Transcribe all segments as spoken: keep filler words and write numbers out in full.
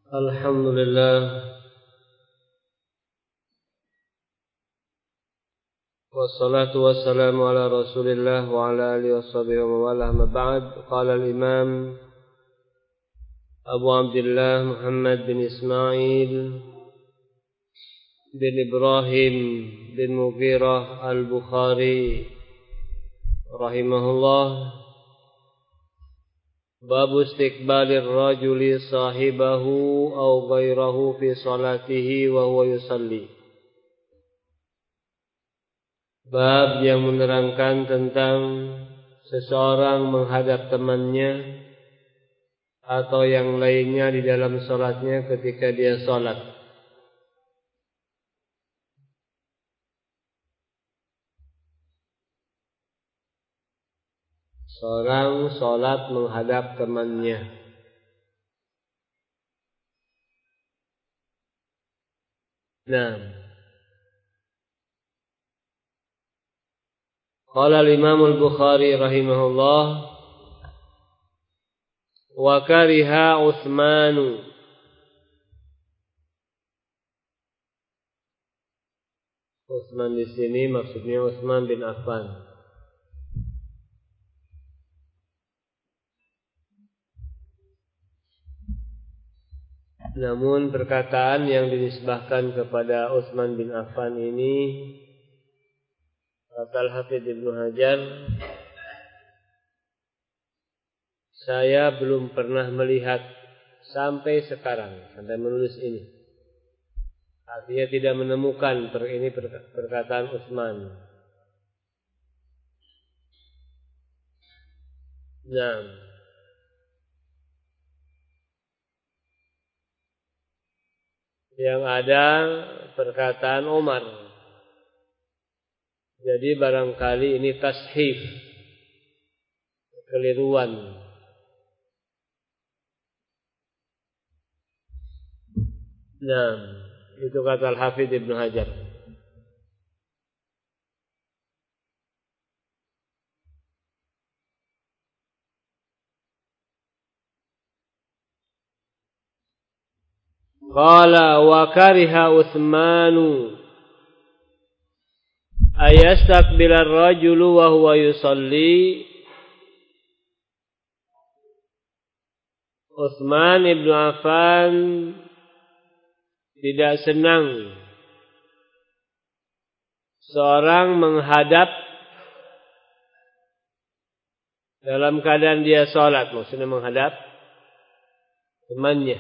Alhamdulillah, wassalatu wassalamu ala Rasulillah wa ala alihi washabihi wa wala ma ba'd. Qala al-Imam Abu Abdullah Muhammad bin Ismail bin Ibrahim bin Mughirah al-Bukhari rahimahullah, Babu istiqbalir rajuli sahibahu aw ghairahu fi salatihi wa huwa yusalli. Bab yang menerangkan tentang seseorang menghadap temannya atau yang lainnya di dalam salatnya ketika dia salat. Seorang salat menghadap temannya. Nah, qala al-Imam al-Bukhari rahimahullah, wa kariha Utsman. Utsman di sini maksudnya Utsman bin Affan. Namun perkataan yang dinisbahkan kepada Utsman bin Affan ini, kata Al-Hafidz Ibnu Hajar, saya belum pernah melihat sampai sekarang, sampai menulis ini. Artinya tidak menemukan per ini perkataan Utsman. Nah, yang ada perkataan Umar. Jadi barangkali ini tashif, kekeliruan. Nah, itu kata Al-Hafidz Ibnu Hajar. Qala wa kariha Utsmanu ayastaqbila ar-rajulu wa huwa yusalli. Utsman ibn Affan tidak senang seorang menghadap dalam keadaan dia salat, maksudnya menghadap temannya.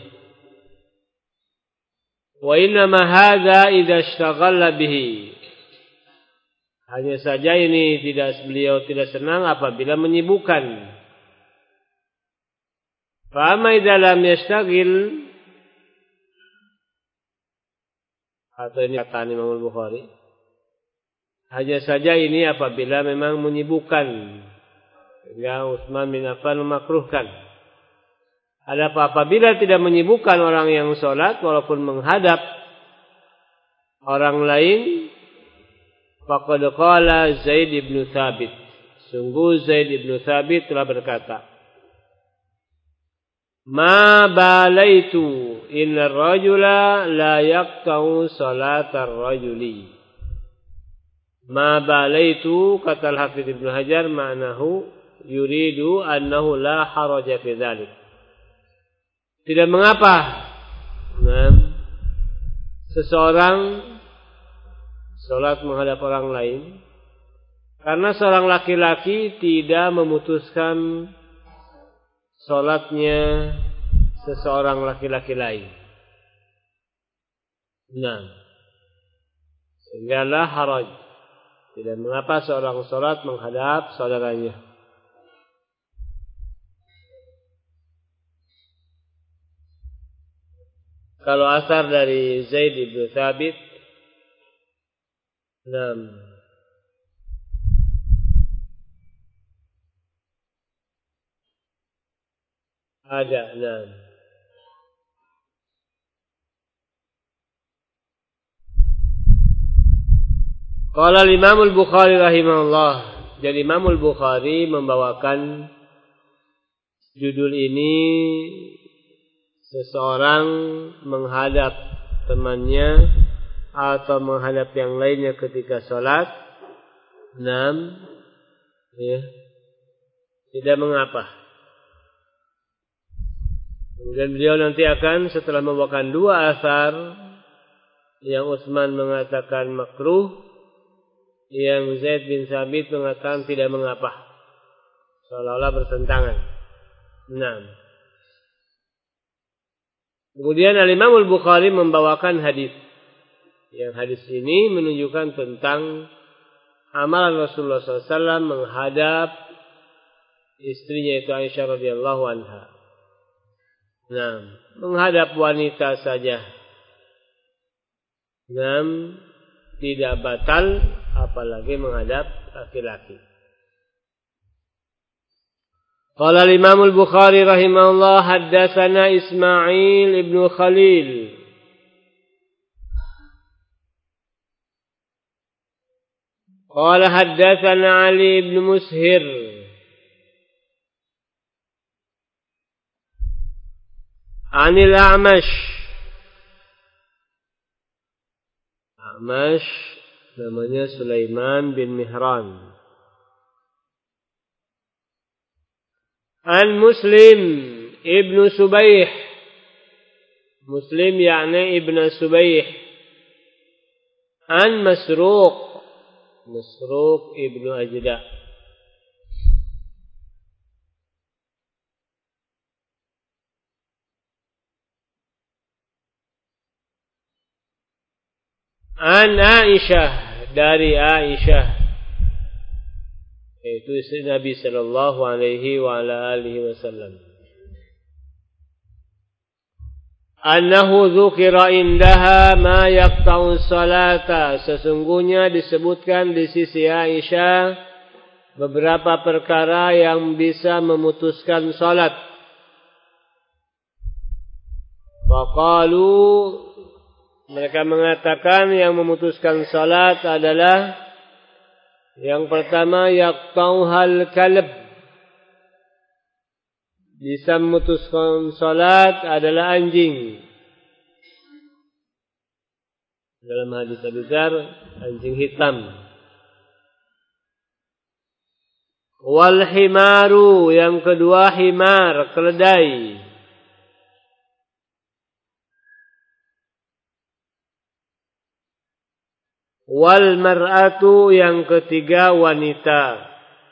Wa inna ma hadza idza ishtaghala bihi. Hanya saja ini tidak beliau tidak senang apabila menyibukkan. Fa amma idza lam yashtagil, atau ini kata Imam Al-Bukhari, hanya saja ini apabila memang menyibukkan, sehingga Utsman bin Affan memakruhkan. Adapun apabila tidak menyibukkan orang yang sholat walaupun menghadap orang lain, faqad qala Zaid ibn Thabit. Sungguh Zaid ibn Thabit telah berkata, ma balaitu inna rajula la yaqta'u salatar rajuli. Ma balaitu, kata Al-Hafidz Ibnu Hajar, ma'nahu yuridu annahu la haraja fi dzalik. Tidak mengapa nah, seseorang sholat menghadap orang lain, karena seorang laki-laki tidak memutuskan sholatnya seseorang laki-laki lain. Nah, sehingga la haraj, tidak mengapa seorang sholat menghadap saudaranya. Kalau asar dari Zaid ibn Thabit, enam. Ada enam. Qala al-Imam al-Bukhari rahimahullah. Jadi Imam al-Bukhari membawakan judul ini seseorang menghadap temannya atau menghadap yang lainnya ketika sholat, enam, ya, tidak mengapa. Kemudian beliau nanti akan setelah membawakan dua asar yang Utsman mengatakan makruh, yang Zaid bin Sabit mengatakan tidak mengapa, seolah-olah bertentangan. enam. Kemudian Al-Imam Al-Bukhari membawakan hadis. Yang hadis ini menunjukkan tentang amalan Rasulullah shallallahu alaihi wasallam menghadap istrinya itu Aisyah radhiyallahu anha. Nah, menghadap wanita saja. Enam, tidak batal, apalagi menghadap laki-laki. Qala al-Imam al-Bukhari rahimahullah haddatsana Ismail ibn Khalil. Qala haddatsana Ali ibn Mushir. Anil A'mash. A'mash namanya Sulaiman bin Mihran. An Muslim ibn Subayh. Muslim yakni ibn Subayh. An Masruq. Masruq ibn Ajda. An Aisyah, dari Aisyah, yaitu istri Nabi sallallahu alaihi wa ala alihi wasallam. Annahu dzukira indaha ma yaqta'u salata, sesungguhnya disebutkan di sisi Aisyah beberapa perkara yang bisa memutuskan salat. Faqalu, mereka mengatakan yang memutuskan salat adalah yang pertama yaqta'uhal kalb, bisa memutuskan salat adalah anjing. Dalam hadis Abu Dzar, anjing hitam. Wal himaru, yang kedua himar, keledai. Wal mar'atu, yang ketiga wanita.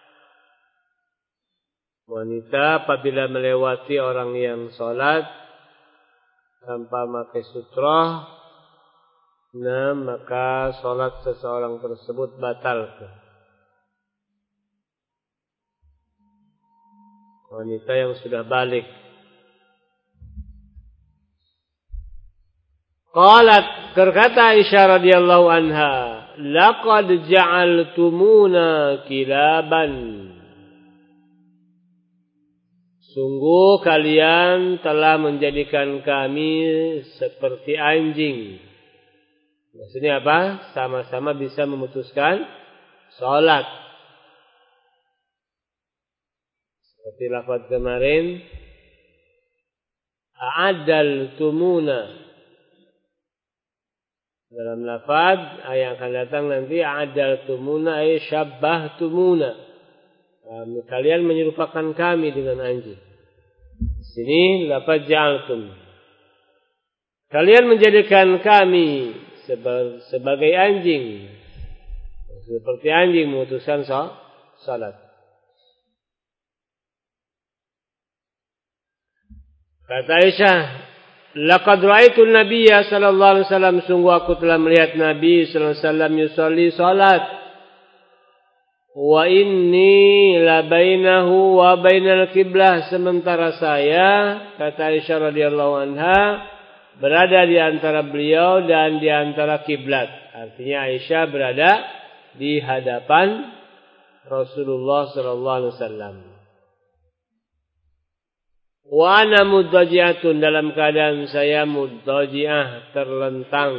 Wanita apabila melewati orang yang sholat tanpa memakai sutrah, nah maka sholat seseorang tersebut batal. Wanita yang sudah balik. Qalat, berkata Aisyah radhiyallahu anha, laqad ja'altumuna kilaban. Sungguh kalian telah menjadikan kami seperti anjing. Maksudnya apa? Sama-sama bisa memutuskan salat. Seperti lafaz kemarin, a'adal tumuna. Dalam lafaz yang akan datang nanti, a'adal tumuna ay syabbah tumuna. Kalian menyerupakan kami dengan anjing. Sini lafaz ja'altum. Kalian menjadikan kami sebagai anjing. Seperti anjing memutuskan salat. Kata Aisyah, laqad ra'aitu an-nabiyya sallallahu alaihi wasallam, sungguh aku telah melihat Nabi sallallahu alaihi wasallam yusalli salat. Wa inni la bainahu wa bainal qiblah, sementara saya, kata Aisyah radhiyallahu anha, berada di antara beliau dan di antara kiblat. Artinya Aisyah berada di hadapan Rasulullah sallallahu alaihi wasallam. Wa ana muddaji'atun, dalam keadaan saya muddaji'ah, terlentang.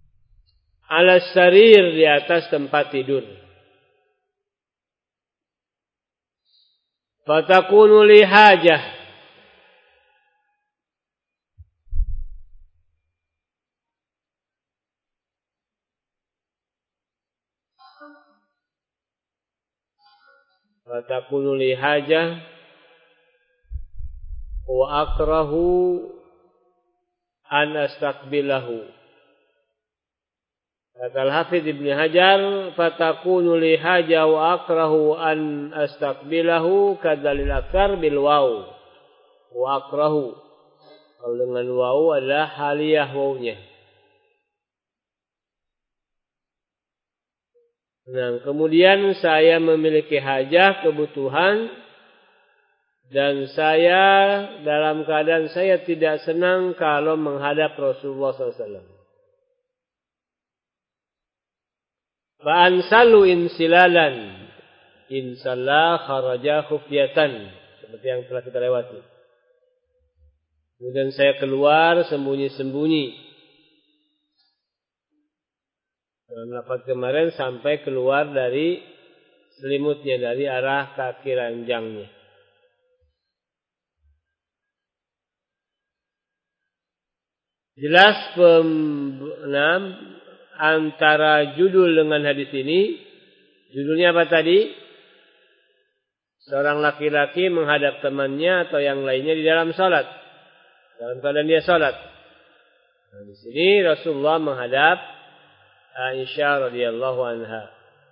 Ala sarir, di atas tempat tidur. fatakunu li hajah. Fatakunu li hajah wa akrahu an astaqbilahu. Kata Al-Hafidz Ibnu Hajar, fatakunu li hajah wa akrahu an astaqbilahu kadzalil aktsar bil waw. Wa akrahu. Kalau dengan waw adalah haliyah wawnya. Nah, kemudian saya memiliki hajah, kebutuhan, dan saya dalam keadaan saya tidak senang kalau menghadap Rasulullah sallallahu alaihi wasallam. Fa'ansalu insilalan insalla kharaja khufyatan, seperti yang telah kita lewati. Kemudian saya keluar sembunyi-sembunyi. Dalam lafaz kemarin sampai keluar dari selimutnya, dari arah kaki ranjangnya. Jelas enam antara judul dengan hadis ini. Judulnya apa tadi? Seorang laki-laki menghadap temannya atau yang lainnya di dalam salat. Dalam keadaan dia salat. Nah, di sini Rasulullah menghadap Aisyah radhiyallahu anha.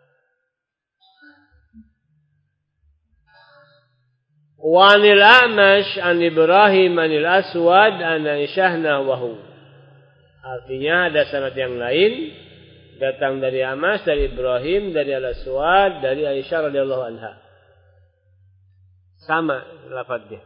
Wa anil A'mash an Ibrahim anil Aswad an Aisyah nahwahu. Artinya ada sanad yang lain datang dari Amas, dari Ibrahim, dari Al-Aswad, dari Aisyah radhiyallahu anha. Sama lafadznya.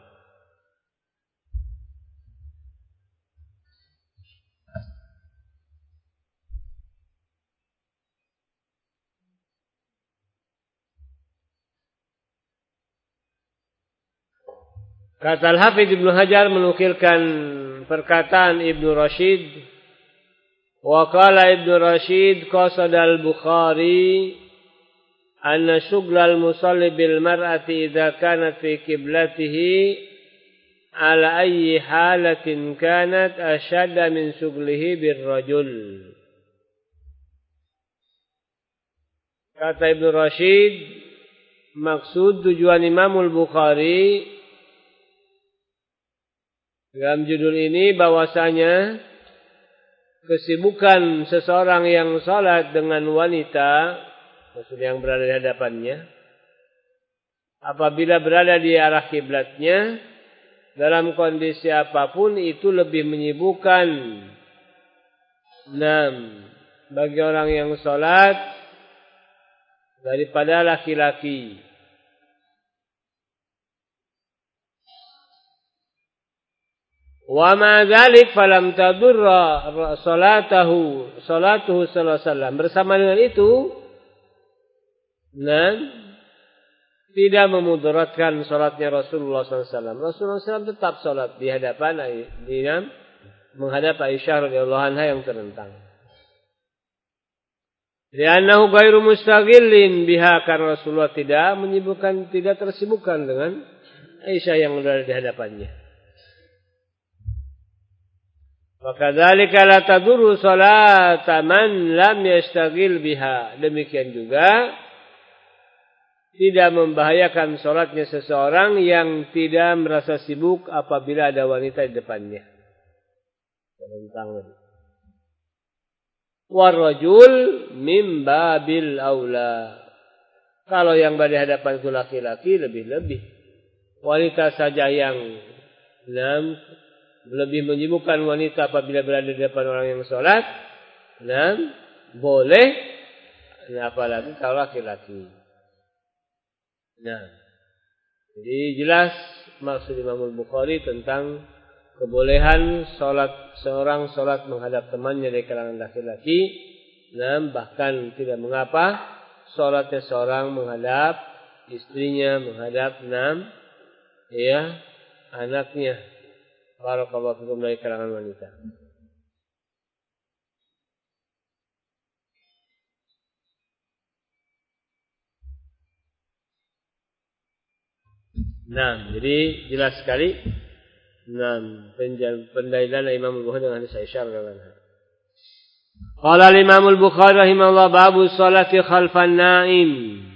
Kata Al-Hafidz Ibnu Hajar menukilkan perkataan Ibnu Rashid. Wa qala Ibnu Rashid qasada al-Bukhari anna syughla al-musalli bil mar'ati idza kanat fi qiblatihi ala ayyi halatin kanat ashadda min syughlihi bir rajul. Kata Ibnu Rashid, maksud tujuan Imam Al-Bukhari dalam judul ini bahwasanya kesibukan seseorang yang salat dengan wanita, maksudnya yang berada di hadapannya, apabila berada di arah kiblatnya, dalam kondisi apapun itu lebih menyibukkan. Enam, bagi orang yang salat daripada laki-laki. Wa ma dzalik falam tadurra salatahu salatuhu sallallahu alaihi wasallam. Bersama dengan itu, dan tidak memudaratkan salatnya Rasulullah sallallahu alaihi wasallam. Rasulullah sallallahu alaihi wasallam tetap salat di hadapan di menghadap Aisyah radhiyallahu anha yang terentang. Li'annahu ghairu mustaghillin biha, karena Rasulullah tidak menyibukkan, tidak tersibukkan dengan Aisyah yang berada di hadapannya. Wa kadzalika la tadurru salata man lam yastaghil biha. Demikian juga tidak membahayakan salatnya seseorang yang tidak merasa sibuk apabila ada wanita di depannya. Tentang war rajul mim babil aula. Kalau yang berada di hadapan itu laki-laki, lebih-lebih. Wanita saja yang enam lebih menyibukkan wanita apabila berada di depan orang yang sholat, nah, boleh, nah, apalagi kalau laki-laki. Nah, jadi jelas maksud Imam Bukhari tentang kebolehan sholat seorang sholat menghadap temannya dari kalangan laki-laki, nah, bahkan tidak mengapa sholatnya seorang menghadap istrinya, menghadap enam, ya, anaknya. Barakallahu fikum dari kalangan wanita. Nah, jadi jelas sekali. Nah, pendalilan Imam Al-Bukhari dengan hadis Aisyah radhiyallahu anha. Qala Imam Al-Bukhari rahimahullah babu sholati khalfan naim.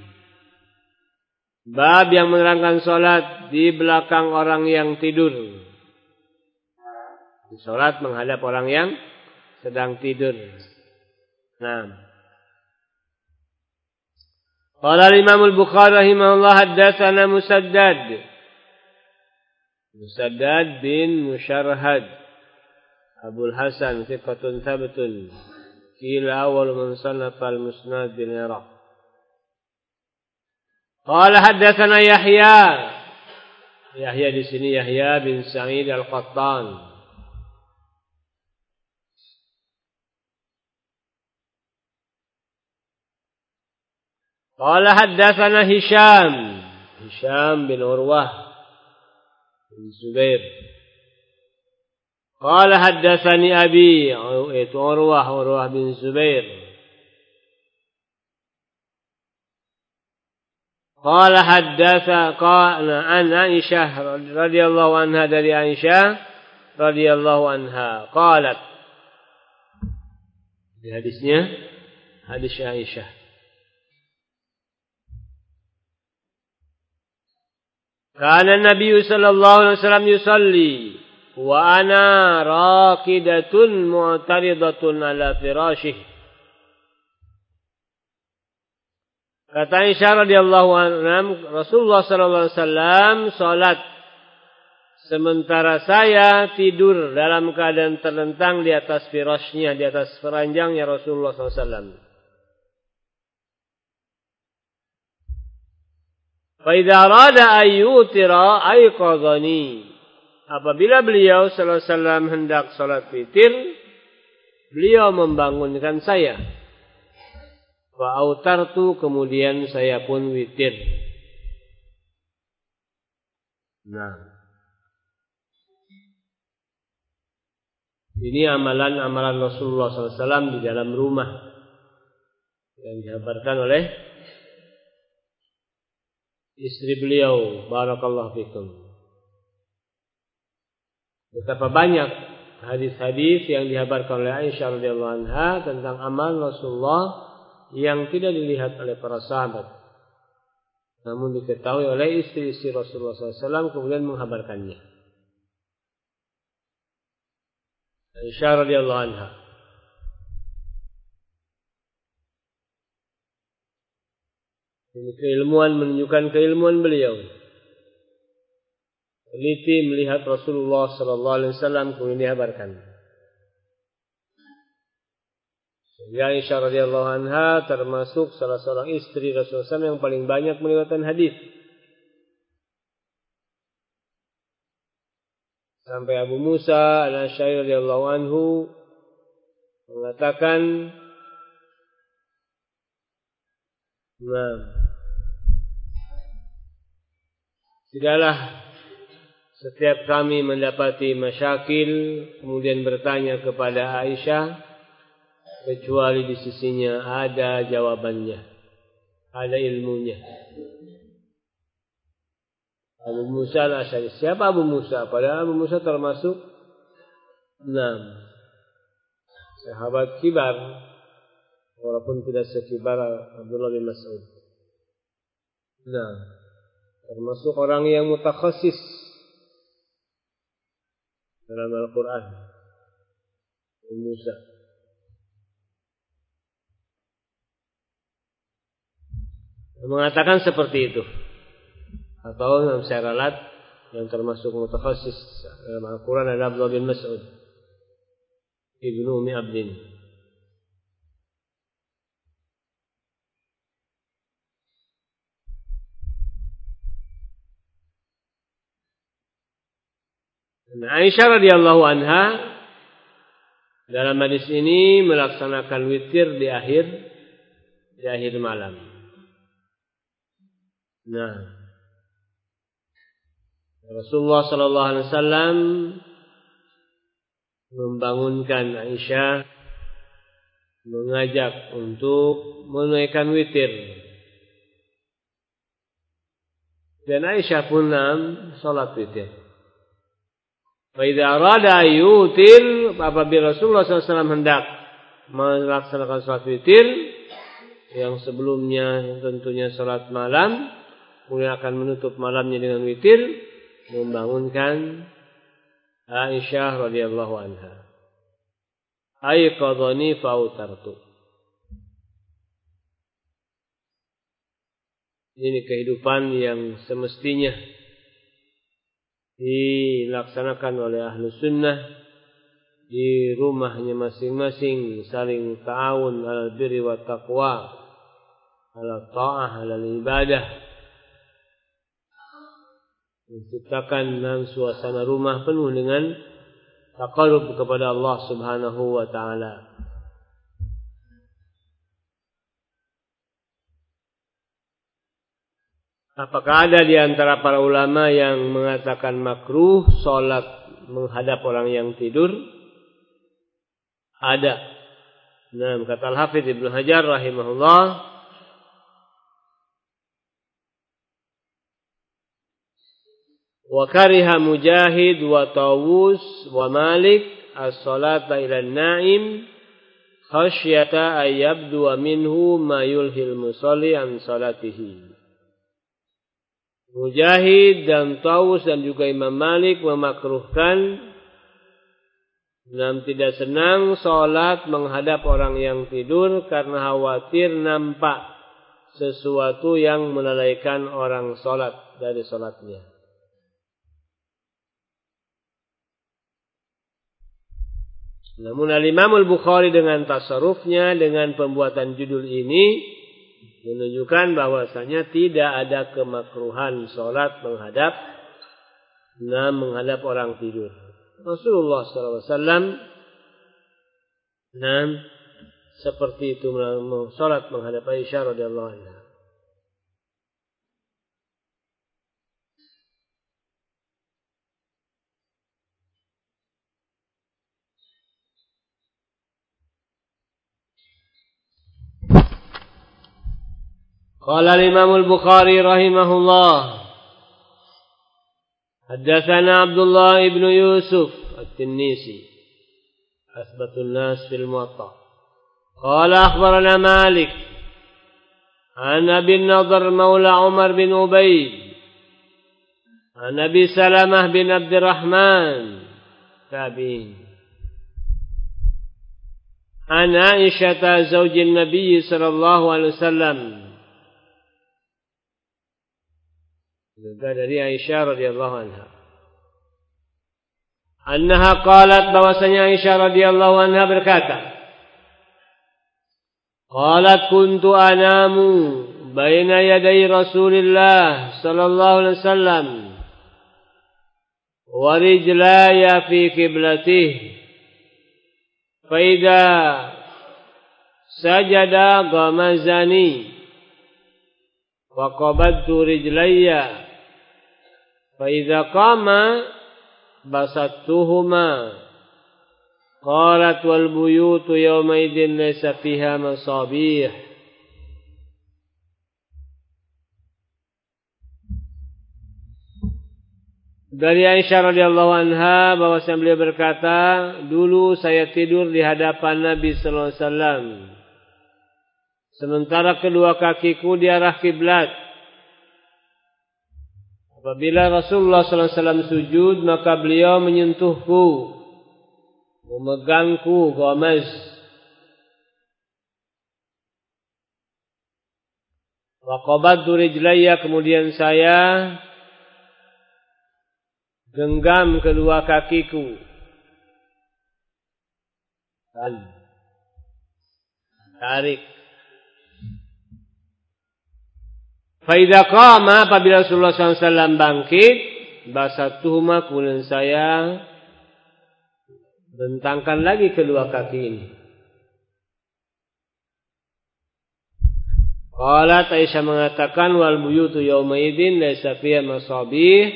Bab yang menerangkan salat di belakang orang yang tidur. Salat menghadap orang yang sedang tidur. Nah. Qala Imam Al-Bukhari rahimahullah haddatsana Musaddad. Musaddad bin Musharhad Abul Hasan thiqatun thabtun kila awal man sannafa al-Musnad bil Iraq. Qala haddatsana Yahya. Yahya di sini Yahya bin Sa'id Al-Qattan. Qala haddatsana Hisham. Hisham bin Urwah bin Zubair. Qala haddatsani abi, itu Urwah, Urwah bin Zubair. Qala haddatsa qala an Aisyah radhiyallahu anha dari Aisyah radhiyallahu anha qalat. Di hadisnya hadis Aisyah. Kana Nabi sallallahu alaihi wasallam yusalli wa ana raqidatun mu'taridatun ala firashih. Kata Aisyah radhiyallahu anha, Rasulullah sallallahu alaihi wasallam salat sementara saya tidur dalam keadaan terlentang di atas firashnya, di atas peranjangnya Rasulullah sallallahu alaihi wasallam. Fa idza arada ayyutira ayqadhani. Apabila beliau sallallahu alaihi wasallam hendak salat witir, beliau membangunkan saya. Fa autartu, kemudian saya pun witir. Nah. Ini amalan-amalan Rasulullah sallallahu alaihi wasallam di dalam rumah yang dihabarkan oleh istri beliau, barakallahu fikum. Betapa banyak hadis-hadis yang dihabarkan oleh Aisyah radhiyallahu anha tentang amal Rasulullah yang tidak dilihat oleh para sahabat, namun diketahui oleh istri-istri Rasulullah sallallahu alaihi wasallam kemudian menghabarkannya. Aisyah radhiyallahu anha. Ini keilmuan, menunjukkan keilmuan beliau. Teliti melihat Rasulullah sallallahu alaihi wasallam kemudian dihabarkan. Sehingga Aisyah radhiyallahu anha termasuk salah seorang istri Rasulullah sallallahu alaihi wasallam yang paling banyak meriwayatkan hadis. Sampai Abu Musa Al-Asy'ari radhiyallahu anhu mengatakan, nah, tidaklah setiap kami mendapati masyakil kemudian bertanya kepada Aisyah kecuali di sisinya ada jawabannya, ada ilmunya. Abu Musa Al-Asy'ari. Siapa Abu Musa? Padahal Abu Musa termasuk enam sahabat kibar, walaupun tidak sekibar Abdullah bin Mas'ud. Nah, termasuk orang yang mutakhasis dalam Al-Quran. Abu Musa. Mengatakan seperti itu. Atau dalam syaralat yang termasuk mutakhasis dalam Al-Quran adalah Abdullah bin Mas'ud Ibnu Ummi Abdin. Aisyah radhiyallahu anha dalam hadis ini melaksanakan witir di akhir di akhir malam. Nah, Rasulullah sallallahu alaihi wasallam membangunkan Aisyah, mengajak untuk menunaikan witir. Dan Aisyah pun salat witir. Fa idza arada yutir, apabila Rasulullah sallallahu alaihi wasallam hendak melaksanakan salat witir yang sebelumnya tentunya salat malam, kemudian akan menutup malamnya dengan witir, membangunkan Aisyah radhiyallahu anha. Aiqadhani fa'utartu. Ini kehidupan yang semestinya dilaksanakan oleh ahlu sunnah di rumahnya masing-masing, saling ta'awun alal birri wa taqwa, alal ta'ah, alal ibadah, menciptakan dalam suasana rumah penuh dengan taqarrub kepada Allah Subhanahu wa ta'ala. Apakah ada di antara para ulama yang mengatakan makruh salat menghadap orang yang tidur? Ada. Nah, kata Al-Hafidz Ibnu Hajar rahimahullah, wa kariha Mujahid wa Tawus wa Malik as-salata ila an-na'im khasyata ay yabdu minhu ma yulhil musalli an salatihi. Mujahid dan Tawus dan juga Imam Malik memakruhkan dan tidak senang salat menghadap orang yang tidur karena khawatir nampak sesuatu yang melalaikan orang salat dari salatnya. Namun Al-Imam Al-Bukhari dengan tasarrufnya, dengan pembuatan judul ini menunjukkan bahwasanya tidak ada kemakruhan salat menghadap nah menghadap orang tidur. Rasulullah sallallahu alaihi wasallam nah seperti itu salat menghadap Aisyah radhiyallahu anha. Qala al-Imam al-Bukhari rahimahullah, haddatsana Abdullah ibn Yusuf at-Tinnisi, asbatun nas fil Muwatta. Qala akhbarana Malik an Abi Nadhr maula Umar bin Ubayd an Abi Salamah bin Abdurrahman tabi'in an Aisyah zaujin Nabi sallallahu alaihi wasallam, juga dari Aisyah radhiyallahu anha, annaha qalat, bahwasanya Aisyah radhiyallahu anha berkata, qalat kuntu anamu baina yaday Rasulillah sallallahu alaihi wasallam wa rijlaya fi qiblatihi fa idza sajada ghamazani wa qabadtu rijlayya fa idza qama basattuhuma. Qalat wal buyutu yawma idin laysa fiha masabih. Dari Aisyah radhiyallahu anha bahwasanya beliau berkata, dulu saya tidur di hadapan Nabi sallallahu alaihi wasallam, sementara kedua kakiku di arah kiblat. Apabila Rasulullah sallallahu alaihi wasallam sujud, maka beliau menyentuhku, memegangku, ghamaz. Wa qabadtu rijlayya, kemudian saya genggam kedua kakiku. Tarik. Faidha qama, apabila Rasulullah sallallahu alaihi wasallam bangkit, basatuhuma, kemudian saya bentangkan lagi kedua kaki ini. Qalat, Aisyah mengatakan, wal buyutu yawma idzin laysa fiha masabih,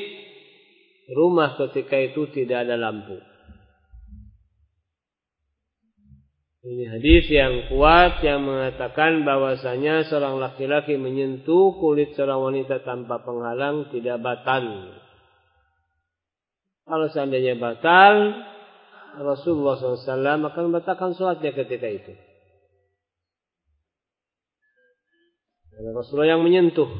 rumah ketika itu tidak ada lampu. Ini hadis yang kuat yang mengatakan bahwasanya seorang laki-laki menyentuh kulit seorang wanita tanpa penghalang tidak batal. Kalau seandainya batal, Rasulullah shallallahu alaihi wasallam akan membatalkan sholatnya ketika itu. Karena Rasulullah yang menyentuh.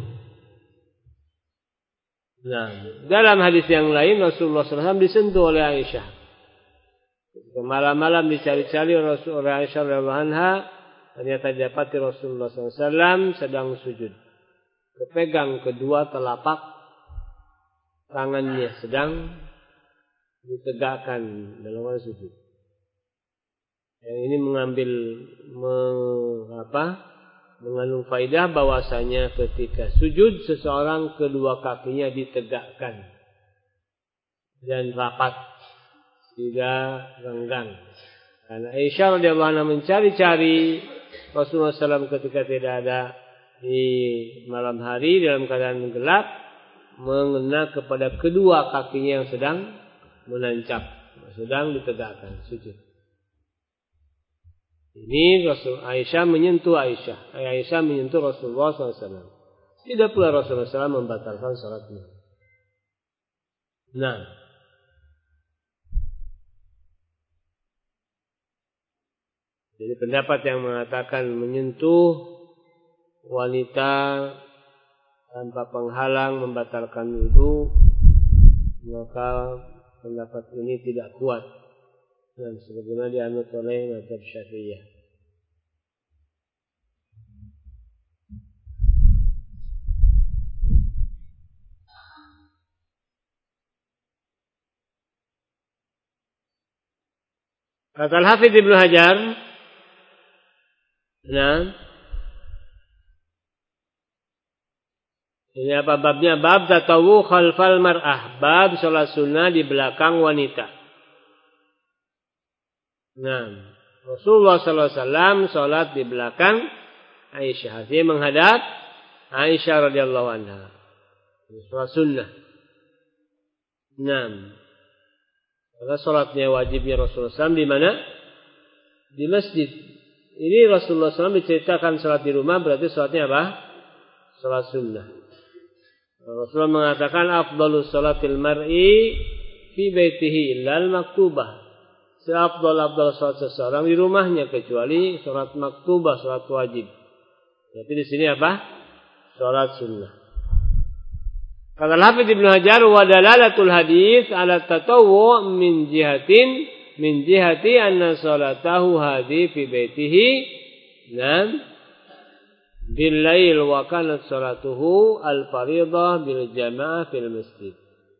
Nah, dalam hadis yang lain Rasulullah shallallahu alaihi wasallam disentuh oleh Aisyah. Malam-malam dicari-cari oleh Aisyah radhiyallahu anha, ternyata didapati Rasulullah shallallahu alaihi wasallam sedang sujud. Kepegang kedua telapak tangannya sedang ditegakkan dalam sujud. Yang ini mengambil mengapa? Mengandung faidah bahwasanya ketika sujud seseorang kedua kakinya ditegakkan dan rapat, tidak renggang. Karena Aisyah radhiyallahu anha mencari-cari Rasulullah shallallahu alaihi wasallam ketika tidak ada di malam hari dalam keadaan gelap, mengena kepada kedua kakinya yang sedang menancap, sedang ditegakkan sujud. Ini Rasul Aisyah menyentuh Aisyah, Aisyah menyentuh Rasulullah shallallahu alaihi wasallam. Tidak pula Rasulullah shallallahu alaihi wasallam membatalkan salatnya. Nah, jadi pendapat yang mengatakan menyentuh wanita tanpa penghalang membatalkan wudu, maka pendapat ini tidak kuat dan sebagaimana dianut oleh mazhab Syafi'iyah. Kata Al-Hafidz Ibnu Hajar, nah, ini apa babnya? Bab tatawu khalfal mar'ah, bab salat sunnah di belakang wanita. Nah, Rasulullah sallallahu alaihi wasallam salat di belakang Aisyah, artinya menghadap Aisyah radhiyallahu anha. Salat sunnah. Nah, karena salatnya wajibnya Rasulullah sallallahu alaihi wasallam di mana? Di masjid. Ini Rasulullah sallallahu alaihi wasallam diceritakan salat di rumah, berarti salatnya apa? Salat sunnah. Rasulullah mengatakan afdhalus salatil mar'i fi baitihi illal maktubah. Seafdal-afdal salat seseorang di rumahnya kecuali salat maktubah, salat wajib. Jadi di sini apa? Salat sunnah. Kata Al-Hafidz Ibnu Hajar, wa dalalatul hadis ala tatawwu' min jihatin min jihati anna salatahu hadi fi baitihi nam bil lail wa kanat salatuhu al-fariḍah bil jamaah fil masjid.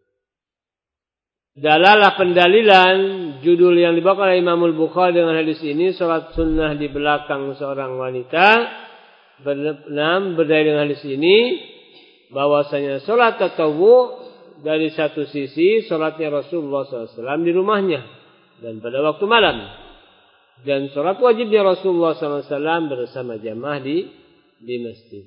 Dalalah pendalilan judul yang dibawa oleh Imam Al-Bukhari dengan hadis ini, salat sunnah di belakang seorang wanita, bernam berdalil dengan hadis ini bahwasanya salat tatawwu dari satu sisi salatnya Rasulullah sallallahu alaihi wasallam di rumahnya dan pada waktu malam, dan salat wajibnya Rasulullah sallallahu alaihi wasallam bersama jamaah di di masjid.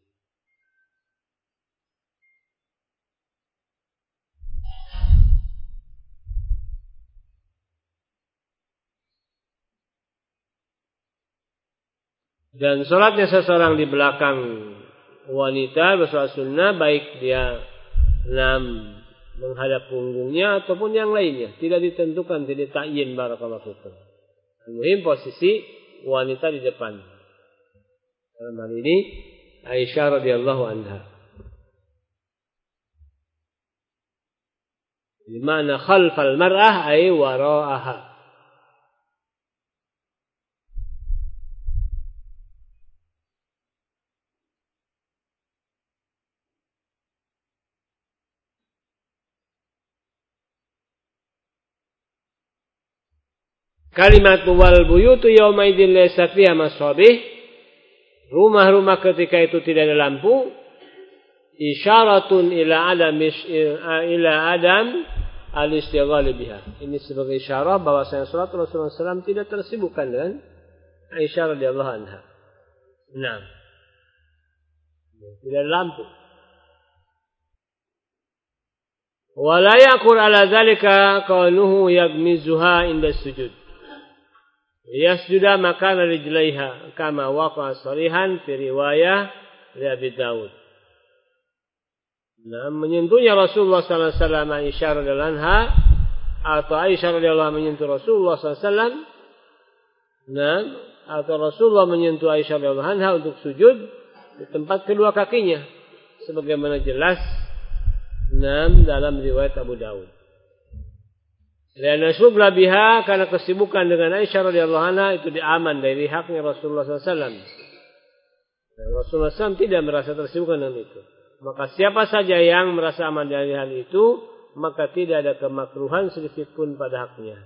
Dan sholatnya seseorang di belakang wanita bersolat sunnah, baik dia enam menghadap punggungnya ataupun yang lainnya, tidak ditentukan, tidak ta'yin barakallahu fikum. Al-muhim posisi wanita di depan. Dalam hal ini Aisyah radhiyallahu anha. Di mana khalfal mar'ah ay wara'aha. Kalimat wal buyutu yauma idzin laysa fiha masabih, rumah-rumah ketika itu tidak ada lampu, isyaratun ila adam ila adam al-istighal biha. Ini sebagai isyarat bahwasanya salat Rasulullah sallallahu alaihi wasallam tidak tersibukkan dengan Aisyah radhiyallahu anha. Nah, tidak ada lampu. Wala yaqur ala dzalika kaunuhu yagmizuha inda sujud. Yasjuda makana rijlaiha kama waqa sharihan fi riwayah li Abi Daud. Nah, menyentuhnya Rasulullah sallallahu alaihi wasallam Aisyah radhiyallahu anha atau Aisyah radhiyallahu anha menyentuh Rasulullah sallallahu alaihi wasallam. Nah, atau Rasulullah menyentuh Aisyah radhiyallahu anha untuk sujud di tempat kedua kakinya sebagaimana jelas nah, dalam riwayat Abu Daud. Dan syughla biha karena kesibukan dengan Aisyah radhiyallahu anha itu diaman dari haknya Rasulullah sallallahu alaihi wasallam. Dan Rasulullah sallallahu alaihi wasallam tidak merasa tersibukkan dengan itu. Maka siapa saja yang merasa aman dari hal itu, maka tidak ada kemakruhan sedikit pun pada haknya.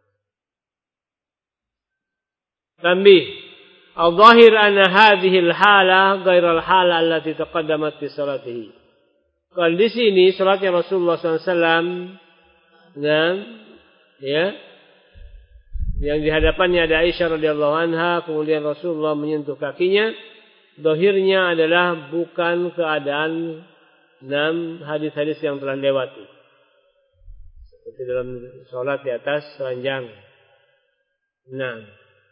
Tambih, al-zahir anna hadhihi al-hala ghairu al-hala allati taqaddamat fi salatihi. Kalau di sini salatnya Rasulullah sallallahu alaihi wasallam dan ya yang di hadapannya ada Aisyah radhiyallahu anha, kemudian Rasulullah menyentuh kakinya. Zahirnya adalah bukan keadaan enam hadis-hadis yang telah lewati. Seperti dalam sholat di atas ranjang. Nah,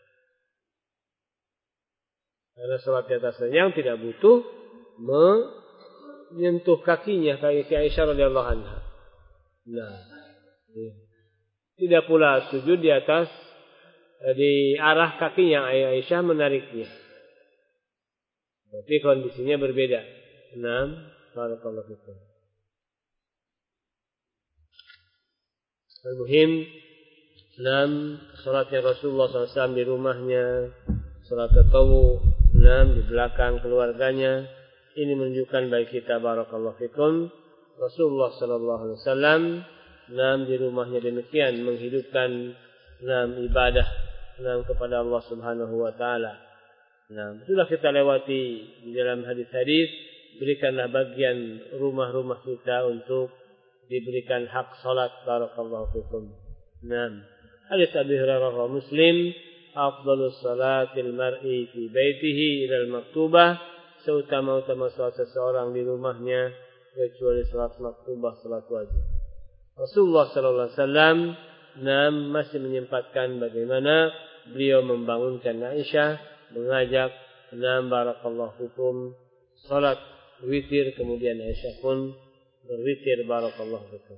karena sholat di atas ranjang tidak butuh menyentuh kakinya kaki Aisyah radhiyallahu anha. Nah, tidak pula sujud di atas di arah kakinya Aisyah menariknya. Tapi kondisinya berbeda. Enam, barakallahu fikum. Al-muhim, enam, salatnya Rasulullah sallallahu alaihi wasallam di rumahnya, salat tatawwu, enam, di belakang keluarganya. Ini menunjukkan bagi kita barakallahu fikum, Rasulullah sallallahu alaihi wasallam, enam, di rumahnya demikian menghidupkan enam ibadah enam kepada Allah Subhanahu wa taala. Nah, sudah kita lewati di dalam hadis-hadis, berikanlah bagian rumah-rumah kita untuk diberikan hak salat barakallahu fikum. Nah, hadis Abi Hurairah Muslim, afdhalus salatil mar'i fi baitihi ila al-maktubah, seutama-utama salat seseorang di rumahnya kecuali salat maktubah, salat wajib. Rasulullah sallallahu alaihi wasallam nah, masih menyempatkan bagaimana beliau membangunkan Aisyah, mengajak enam barakallahu fikum salat witir, kemudian Aisyah pun berwitir barakallahu fikum.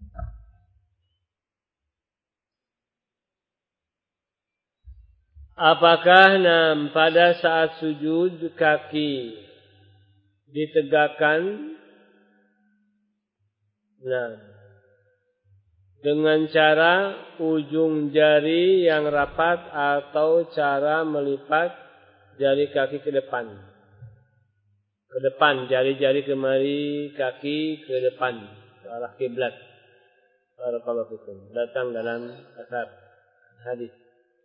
Apakah nam pada saat sujud kaki ditegakkan nah dengan cara ujung jari yang rapat atau cara melipat jari kaki ke depan. Ke depan, jari-jari kemari, kaki ke depan, ke arah kiblat. Barakallahu fikum. Datang dalam asar hadis.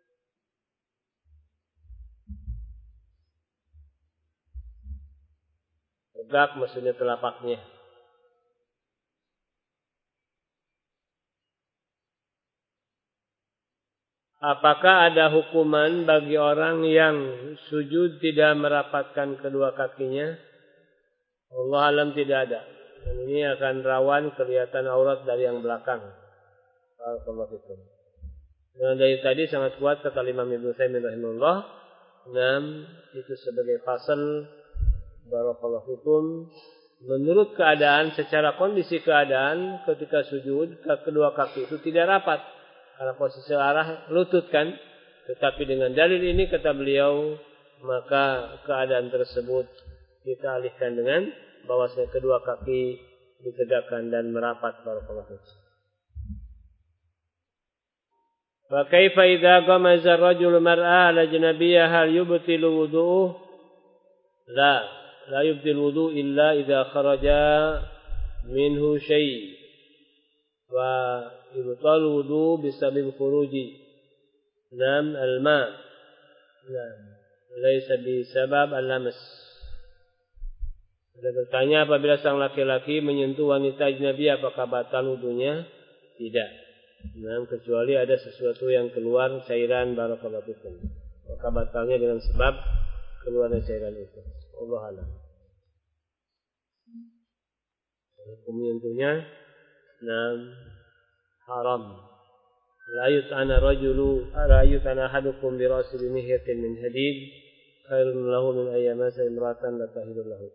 Tegak maksudnya telapaknya. Apakah ada hukuman bagi orang yang sujud tidak merapatkan kedua kakinya? Allah alam tidak ada. Dan ini akan rawan kelihatan aurat dari yang belakang. Barakallahu fikum. Dan dari tadi sangat kuat kata Imam Ibnu Utsaimin rahimahullah. enam itu sebagai pasal barakallahu fikum. Menurut keadaan, secara kondisi keadaan ketika sujud, kedua kaki itu tidak rapat. Karena posisi arah lutut kan. Tetapi dengan dalil ini kata beliau, maka keadaan tersebut kita alihkan dengan bahwasanya kedua kaki ditegakkan dan merapat barakallahu fikum. Wa kaifa idza qamaza ar-rajulu mar'a al-ajnabiyyah hal yubtilu wudu'uhu? La, la yubtilu wudu' illa idza kharaja minhu syai'. Wa ibtal wudu bisabab khuruji nam al-ma nam laisa bisabab al-lamas. Ada bertanya, apabila sang laki-laki menyentuh wanita ajnabi apakah batal wudunya? Tidak. Nam kecuali ada sesuatu yang keluar cairan barakallahu fikum. Maka batalnya dengan sebab keluarnya cairan itu. Allah alam. Hukum menyentuhnya nam haram. La yut'ana rajulu la yut'ana ahadukum bi ra'si mihyatin min hadid khairun lahu min ayyamasa imratan la tahilu lahu.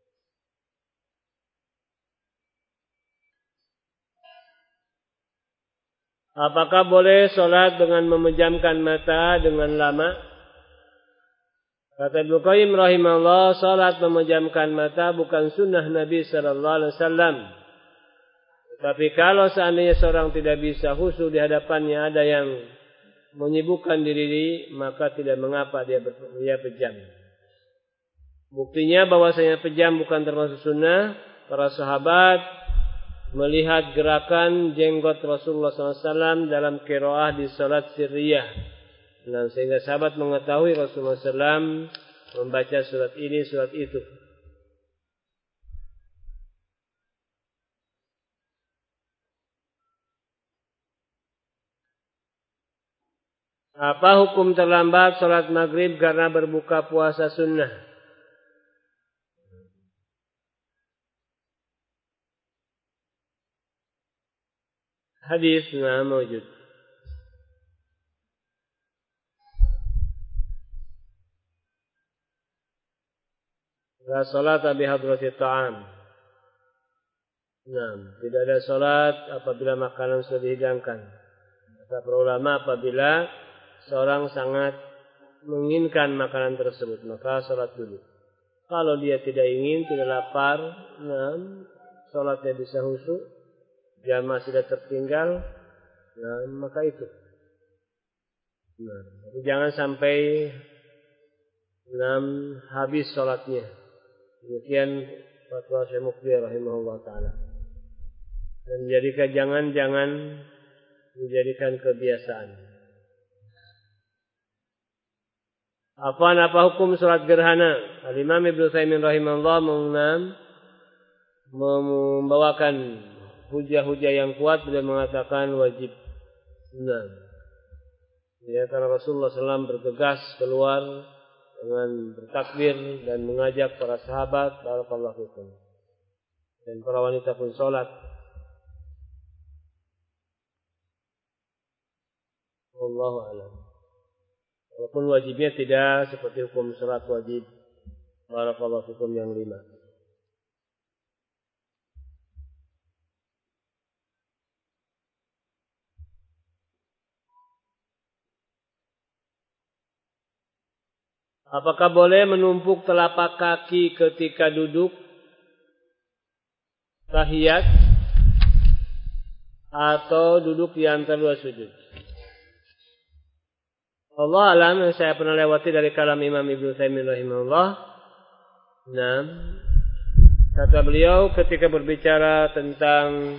Apakah boleh sholat dengan memejamkan mata dengan lama? Kata Ibnu Qayyim rahimahullah, sholat memejamkan mata bukan sunnah Nabi sallallahu alaihi wasallam. Tapi kalau seandainya seorang tidak bisa khusyuk di hadapannya ada yang menyibukkan diri, maka tidak mengapa dia dia pejam. Buktinya bahwasanya pejam bukan termasuk sunnah. Para sahabat melihat gerakan jenggot Rasulullah sallallahu alaihi wasallam dalam qiraah di salat sirriyah. Nah, sehingga sahabat mengetahui Rasulullah sallallahu alaihi wasallam membaca surat ini, surat itu. Apa hukum terlambat salat maghrib karena berbuka puasa sunnah? Hadis nah mawjud. La salat bi hadrati ta'am. Nah, tidak ada salat apabila makanan sudah dihidangkan. Kata para ulama, apabila seorang sangat menginginkan makanan tersebut, maka salat dulu. Kalau dia tidak ingin, tidak lapar, nah, salatnya bisa khusyuk, jamaah tidak tertinggal, nah, maka itu. Nah, jangan sampai enam habis salatnya. Demikian fatwa Syekh Mukbil rahimahullah taala. Dan jadikan jangan-jangan menjadikan kebiasaan. Apa apa hukum salat gerhana? Al-Imam Ibnu Utsaimin rahimahullah mengenam membawakan hujah-hujah yang kuat beliau mengatakan wajib. Nah, ya, karena Rasulullah sallallahu alaihi wasallam bergegas keluar dengan bertakbir dan mengajak para sahabat barakallahu fikum. Dan para wanita pun salat. Wallahu a'lam. Walaupun wajibnya tidak seperti hukum salat wajib barakallahu fikum yang lima. Apakah boleh menumpuk telapak kaki ketika duduk tahiyat atau duduk di antara dua sujud? Allah alam, yang saya pernah lewati dari kalam Imam Ibnu Utsaimin rahimahullah. Nah, kata beliau ketika berbicara tentang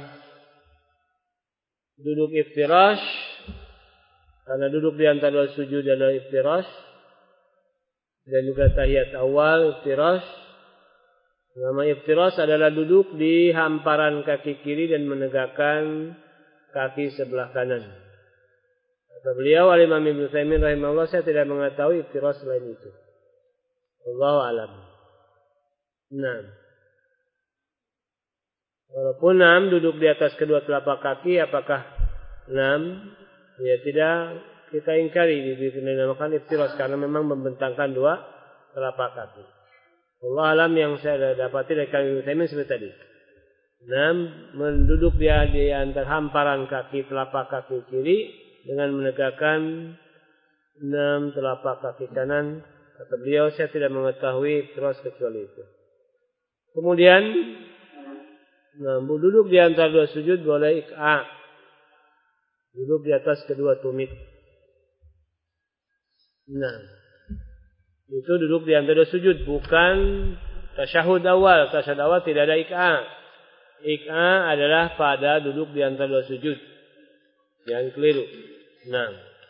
duduk iftirash, karena duduk di antara dua sujud adalah iftirash, dan juga tahiyat awal iftirash. Nama iftirash adalah duduk di hamparan kaki kiri dan menegakkan kaki sebelah kanan. Kata beliau Al-Imam Ibnu Utsaimin rahimahullah, saya tidak mengetahui iftirash selain itu. Wallahu a'lam. Nah, walaupun enam duduk di atas kedua telapak kaki, apakah enam? Ya tidak. Kita ingkari dinamakan iftirash karena memang membentangkan dua telapak kaki. Allah alam, yang saya dapati dari kalam Utsaimin seperti tadi. Enam menduduk dia di antara hamparan kaki telapak kaki kiri dengan menegakkan enam telapak kaki kanan. Kata beliau, saya tidak mengetahui iftirash kecuali itu. Kemudian nah, duduk di antara dua sujud boleh ik'a. Duduk di atas kedua tumit. Nah, itu duduk di antara sujud, bukan tasyahud awal. Tasyahud awal tidak ada ik'a. Ik'a adalah pada duduk di antara dua sujud. Yang keliru. Nah,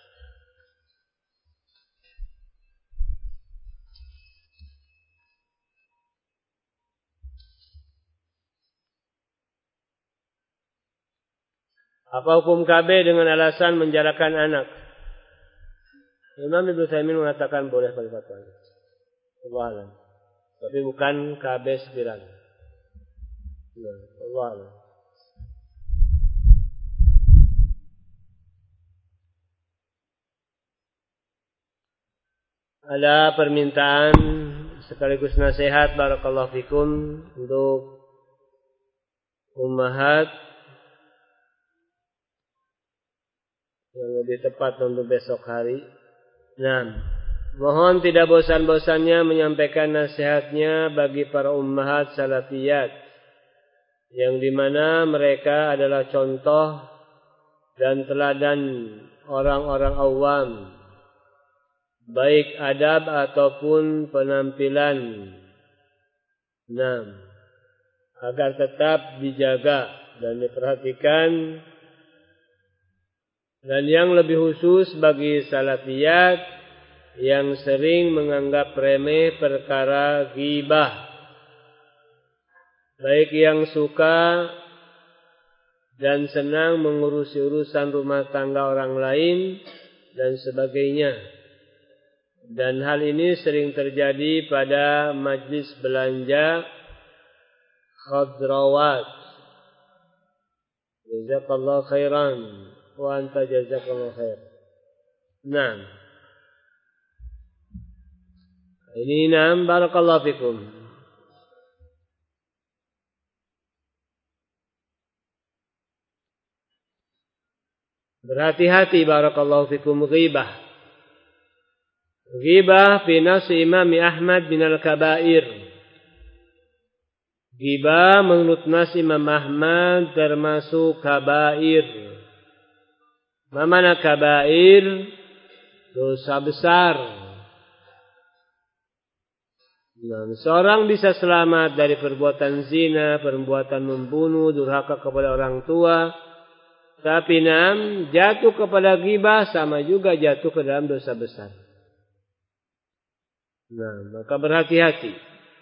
apa hukum K B dengan alasan menjarakan anak? Imam Ibnu Utsaimin mengatakan boleh pada fatwanya. Allah alam. Tapi bukan K B sembilan. Nah, Allah alam. ada permintaan sekaligus nasihat barakallahu fikum untuk ummahat yang lebih tepat untuk besok hari. Nah, mohon tidak bosan-bosannya menyampaikan nasihatnya bagi para ummahat salafiyat yang dimana mereka adalah contoh dan teladan orang-orang awam, baik adab ataupun penampilan. Nah, agar tetap dijaga dan diperhatikan. Dan yang lebih khusus bagi salafiyat yang sering menganggap remeh perkara ghibah, baik yang suka dan senang mengurusi urusan rumah tangga orang lain dan sebagainya. Dan hal ini sering terjadi pada majlis belanja khadrawat. Jazakallahu khairan wa anta jazakallahu khair. Nah, ini nam barakallahu fikum. Berhati-hati barakallahu fikum ghibah. Ghibah fi nafsi Imam Ahmad bin al-kabair. Ghibah menurut nas Imam Ahmad termasuk kabair. Mana kabair? Dosa besar. Nah, seorang bisa selamat dari perbuatan zina, perbuatan membunuh, durhaka kepada orang tua. Tapi nam jatuh kepada ghibah sama juga jatuh ke dalam dosa besar. Nah, maka berhati-hati.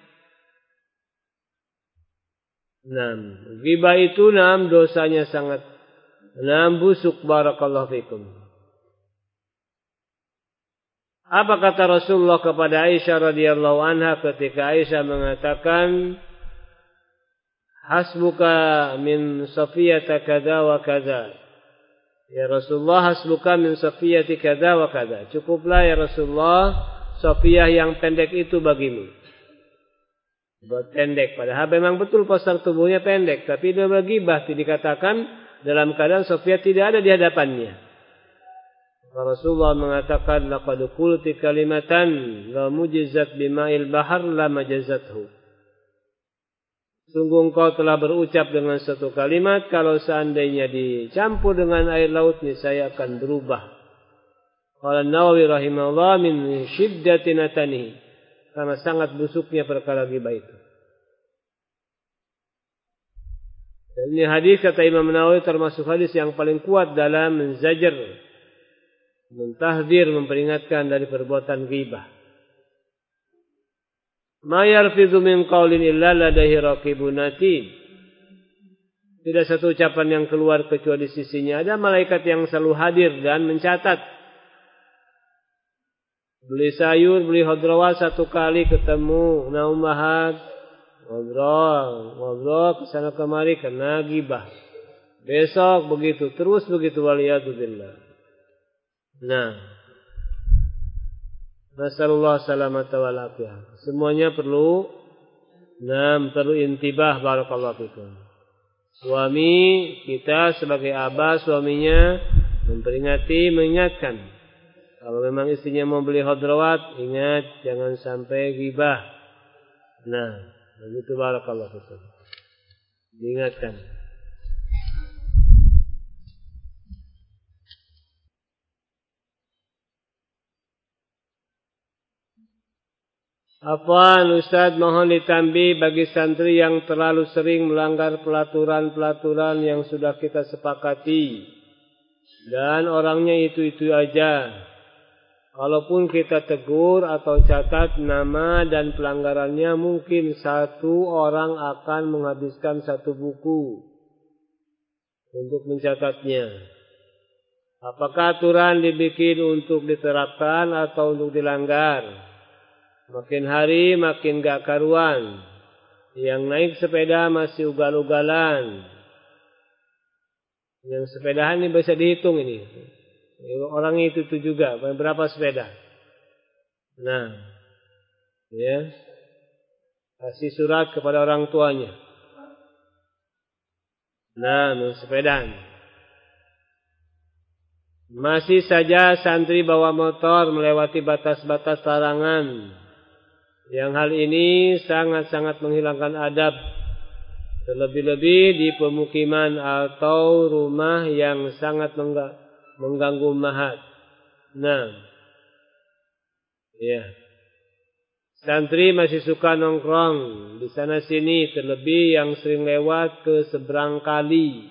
Nah, ghibah itu nam dosanya sangat nam busuk barakallahu fikum. Apa kata Rasulullah kepada Aisyah radhiyallahu anha ketika Aisyah mengatakan, hasbuka min safiyata kada wa kada. Ya Rasulullah, hasbuka min safiyati kada wa kada. Cukuplah ya Rasulullah, Safiyah yang pendek itu bagimu. Buat pendek. Padahal memang betul postur tubuhnya pendek. Tapi dia berghibah. Dikatakan dalam keadaan Safiyah tidak ada di hadapannya. Rasulullah mengatakan, laqad qulti kalimatan la mujizat bima'il bahar la majazathu. Sungguh engkau telah berucap dengan satu kalimat, kalau seandainya dicampur dengan air laut niscaya akan berubah. Qala Nawawi rahimahullah min syiddati natanihi, karena sangat busuknya perkara ghibah itu. Dan ini hadis kata Imam Nawawi termasuk hadis yang paling kuat dalam menzajar, mentahdzir, memperingatkan dari perbuatan ghibah. Ma yarfidhu min qaulin illa ladaihi raqibun atid. Tidak satu ucapan yang keluar kecuali di sisinya ada malaikat yang selalu hadir dan mencatat. Beli sayur, beli khadrawat satu kali ketemu naumahat, ngobrol, ngobrol kesana kemari kena ghibah. Besok begitu, terus begitu, waliyadzubillah. Nah, nasallallahu salamata wal afiyah. Semuanya perlu nam perlu intibah barakallahu fikum. Suami kita sebagai abah, suaminya memperingati, mengingatkan. Kalau memang istrinya mau beli khadrawat, ingat jangan sampai ghibah. Nah, begitu barakallahu fikum. Diingatkan. Afwan Ustaz, mohon ditambih bagi santri yang terlalu sering melanggar pelaturan-pelaturan yang sudah kita sepakati. Dan orangnya itu-itu aja. Kalaupun kita tegur atau catat nama dan pelanggarannya, mungkin satu orang akan menghabiskan satu buku untuk mencatatnya. Apakah aturan dibikin untuk diterapkan atau untuk dilanggar? Makin hari makin gak karuan. Yang naik sepeda masih ugal-ugalan. Yang sepedahan ini bisa dihitung ini. Orang itu tuh juga berapa sepeda. Nah, ya. Kasih surat kepada orang tuanya. Nah, sepedaan. Masih saja santri bawa motor melewati batas-batas larangan. Yang hal ini sangat-sangat menghilangkan adab. Terlebih-lebih di pemukiman atau rumah yang sangat mengganggu mahat. Nah, ya. Santri masih suka nongkrong di sana sini, terlebih yang sering lewat ke seberang kali.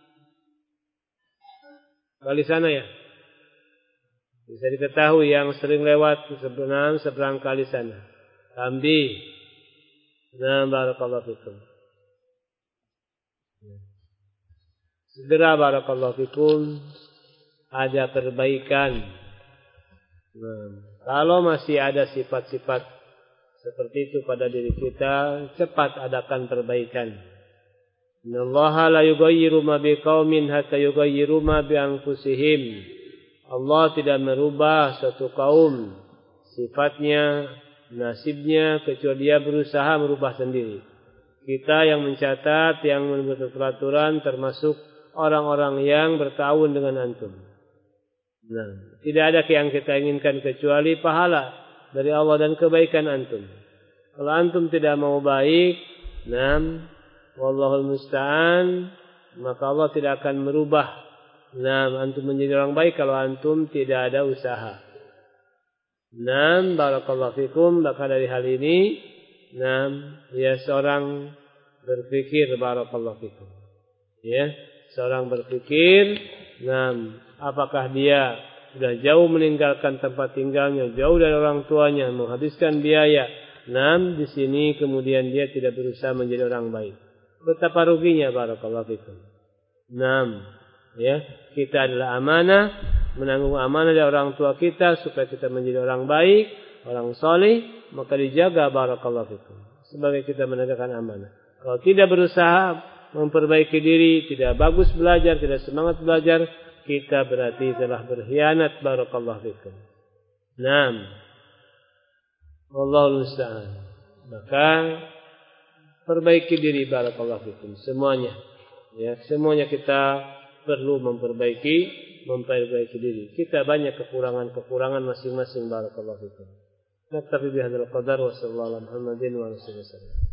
Kali sana ya. Bisa diketahui yang sering lewat ke seberang seberang kali sana. Tambi. Nah, barakallahu fikum. Segera barakallahu fikum ada perbaikan. Nah, kalau masih ada sifat-sifat seperti itu pada diri kita, cepat adakan perbaikan. Innallaha la yughayyiru ma biqaumin hatta yughayyiru ma bi anfusihim. Allah tidak merubah suatu kaum sifatnya, nasibnya kecuali dia berusaha merubah sendiri. Kita yang mencatat, yang membuat peraturan termasuk orang-orang yang bertawun dengan antum. Nah, tidak ada yang kita inginkan kecuali pahala dari Allah dan kebaikan antum. Kalau antum tidak mau baik, nam, wallahul musta'an, maka Allah tidak akan merubah nam antum menjadi orang baik kalau antum tidak ada usaha. Nam, barakallahu fikum, maka dari hal ini, nam, ya seorang berpikir barakallahu fikum. Ya, seorang berpikir, nam, apakah dia sudah jauh meninggalkan tempat tinggalnya, jauh dari orang tuanya, menghabiskan biaya. Nam, di sini kemudian dia tidak berusaha menjadi orang baik. Betapa ruginya barakallahu fikum. Nam, ya, kita adalah amanah, menanggung amanah dari orang tua kita supaya kita menjadi orang baik, orang saleh, maka dijaga barakallahu fikum. Sebagai kita menegakkan amanah. Kalau tidak berusaha memperbaiki diri, tidak bagus belajar, tidak semangat belajar, kita berarti telah berkhianat barakallahu fikum. Naam. Wallahul musta'an. Maka perbaiki diri barakallahu fikum semuanya. Ya, semuanya kita perlu memperbaiki, memperbaiki diri. Kita banyak kekurangan-kekurangan masing-masing barakallahu fikum. Naktafi bihadzal qadar wa sallallahu alaihi wa sallam.